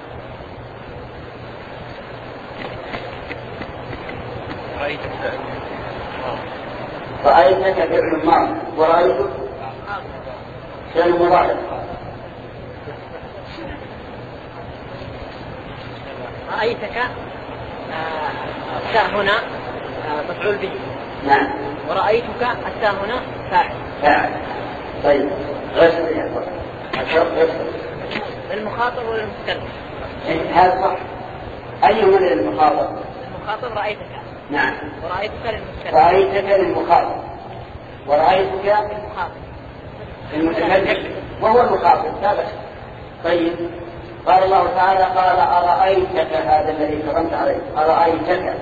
رأيتك فعل الماضي ورأيتك فعل مضارع. رأيتك التاء هنا مفعول به. نعم. ورأيتك التاء هنا فاعل. فاعل. طيب غسل يا أخوان. غسل. للمخاطب وللمتكلم. هذا صح. أيهما للمخاطب؟ المخاطب رأيتك. نعم. ورأيتك للمتكلم. رأيتك للمخاطب ورأيتك للمخاطب. المتكلم وهو المخاطب لا بأس. طيب قال الله تعالى قال أرأيتك هذا الذي كرمت عليه أرأيتك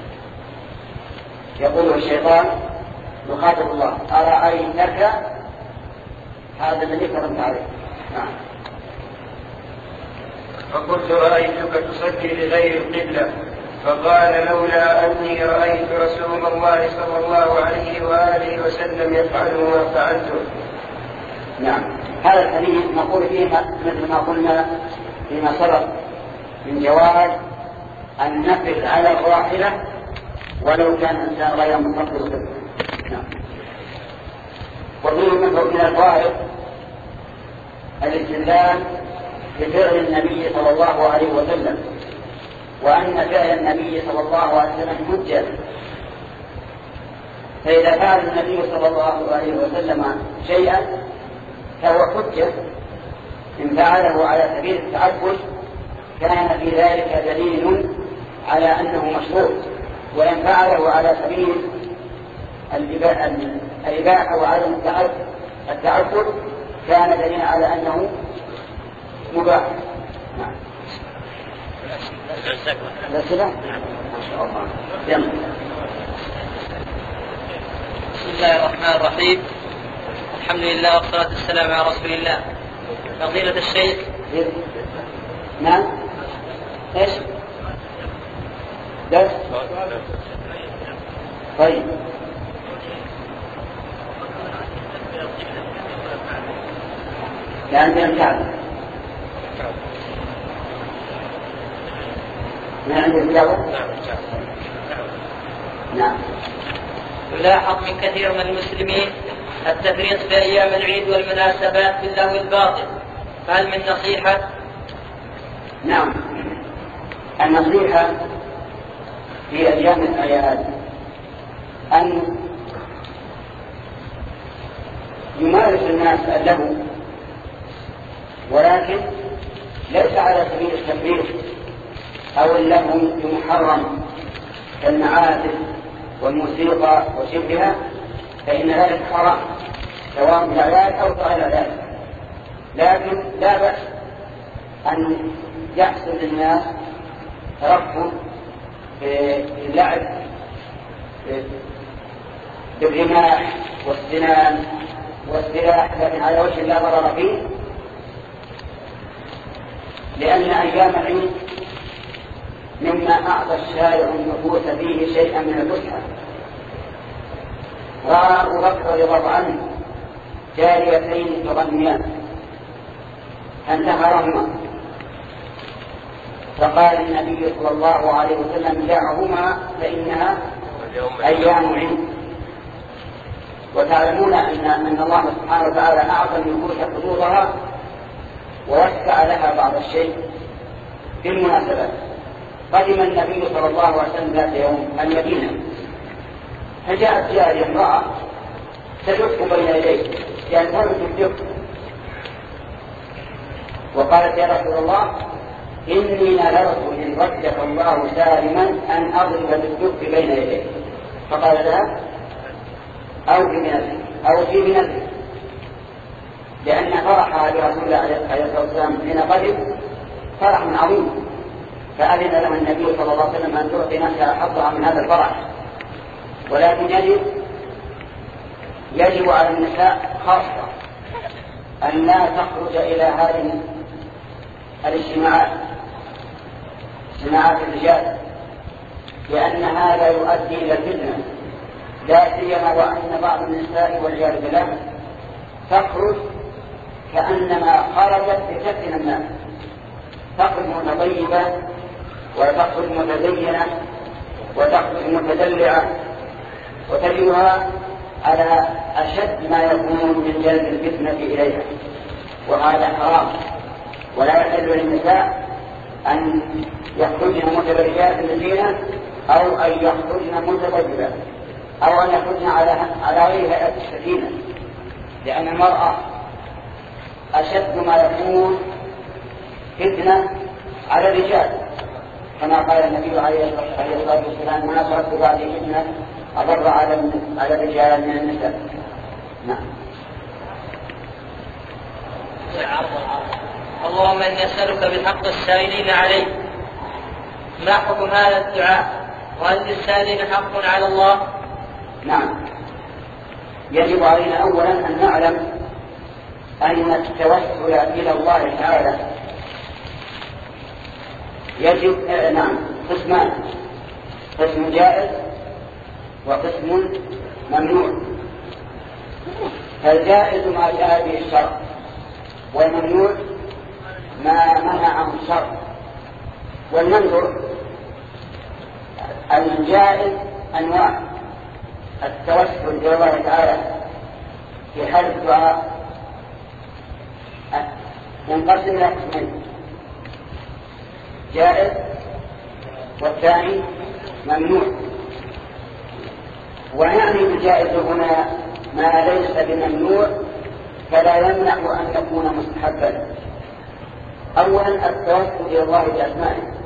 يقول الشيطان يخاطب الله أرأيتك هذا الذي كرمت عليه. نعم. فقلت رأيتك تصلي لغير القبلة فقال لولا أني رأيت رسول الله صلى الله عليه وآله وسلم يفعل ما فعلته. نعم. هذا الحديث نقول فيه مثل ما قلنا فيما سبق من جواز النفل على الراحلة ولو كان الإنسان غير مستقبل به. نعم. وفيه من الفوائد الاستدلال بفعل النبي صلى الله عليه وسلم وأن فعل النبي صلى الله عليه وسلم حجة. فإذا فعل النبي صلى الله عليه وسلم شيئا فهو حجة إن فعله على سبيل التعبد كان في ذلك دليل على أنه مشروع، وإن فعله على سبيل الإباحة وعدم التعبد كان دليل على أنه مباح. نعم. الأسئلة؟ ما شاء الله. يلا. بسم الله الرحمن الرحيم. الحمد لله والصلاة والسلام على رسول الله. فضيلة الشيخ. نعم. ايش؟ درس؟ طيب. يعني الكعبة. ما عندي الكعبة؟ نعم. يلاحظ من كثير من المسلمين التفريط في أيام العيد والمناسبات باللهو الباطل، فهل من نصيحة؟ نعم. النصيحة في أيام الأعياد أن يمارس الناس اللهو ولكن ليس على سبيل التفريط أو اللهو المحرم كالمعازف والموسيقى وشبهها، فإن ذلك حرام سواء في الأعياد أو غير ذلك. لكن لا بأس أن يحصل للناس ترفه باللعب بالرماح والسنان والسلاح، لكن على وجه لا ضرر فيه، لأن أيام العيد مما أعطى الشارع النفوس فيه شيئا من الفسحة. رأى أبو بكر رضي الله عنه جاريتين تغنيان فانتهرهما، فقال النبي صلى الله عليه وسلم دعهما فإنها أيام عيد. وتعلمون أن أن الله سبحانه وتعالى أعطى النفوس حدودها ووسع لها بعض الشيء في المناسبات. قدم النبي صلى الله عليه وسلم ذات يوم المدينة فجاءت جارية امرأة تدق بين يديه ينتهي الدق، وقالت يا رسول الله إني نذرت إن ردك الله سالما أن أضرب بالدق بين يديه. فقال لها أو في بنفسك أو في بنفسك، لأن فرحها برسول الله عليه الصلاة والسلام حين قدم فرح عظيم، فأذن له النبي صلى الله عليه وسلم أن تعطي نفسها حظها من هذا الفرح. ولكن يجب يجب على النساء خاصة أن لا تخرج إلى هذه الاجتماعات اجتماعات الرجال، لأن هذا يؤدي إلى الفتنة، لا سيما وأن بعض النساء والعياذ بالله تخرج كأنما خرجت لتفتن الناس، تخرج متطيبة وتخرج متزينة وتخرج متدلعة، وتجدها على أشد ما يكون من جلب الفتنة إليها، وهذا حرام. ولا يحل للنساء أن يخرجن متبرجات بالزينة أو أن يخرجن متطيبات أو أن يخرجن على على غير هيئة السكينة، لأن المرأة أشد ما يكون فتنة على الرجال، كما قال النبي عليه الصلاة والسلام: ما تركت بعدي فتنة أضر على على الرجال من النساء. نعم. اللهم إني أسألك بحق السائلين عليك، ما حكم هذا الدعاء؟ وهل للسائلين حق على الله؟ نعم، يجب علينا أولا أن نعلم أن التوسل إلى الله تعالى يجب آه نعم قسمان: قسم جائز وقسم ممنوع. فالجائز ما جاء به الشرع، والممنوع ما منعه الشرع. والمنظور الجائز أنواع: التوسل إلى الله تعالى في حال الدعاء ينقسم إلى قسمين: جائز والثاني ممنوع. ونعني بالجائز هنا ما ليس بممنوع فلا يمنع أن يكون مستحبا. أولا التوسل إلى الله بأسمائه،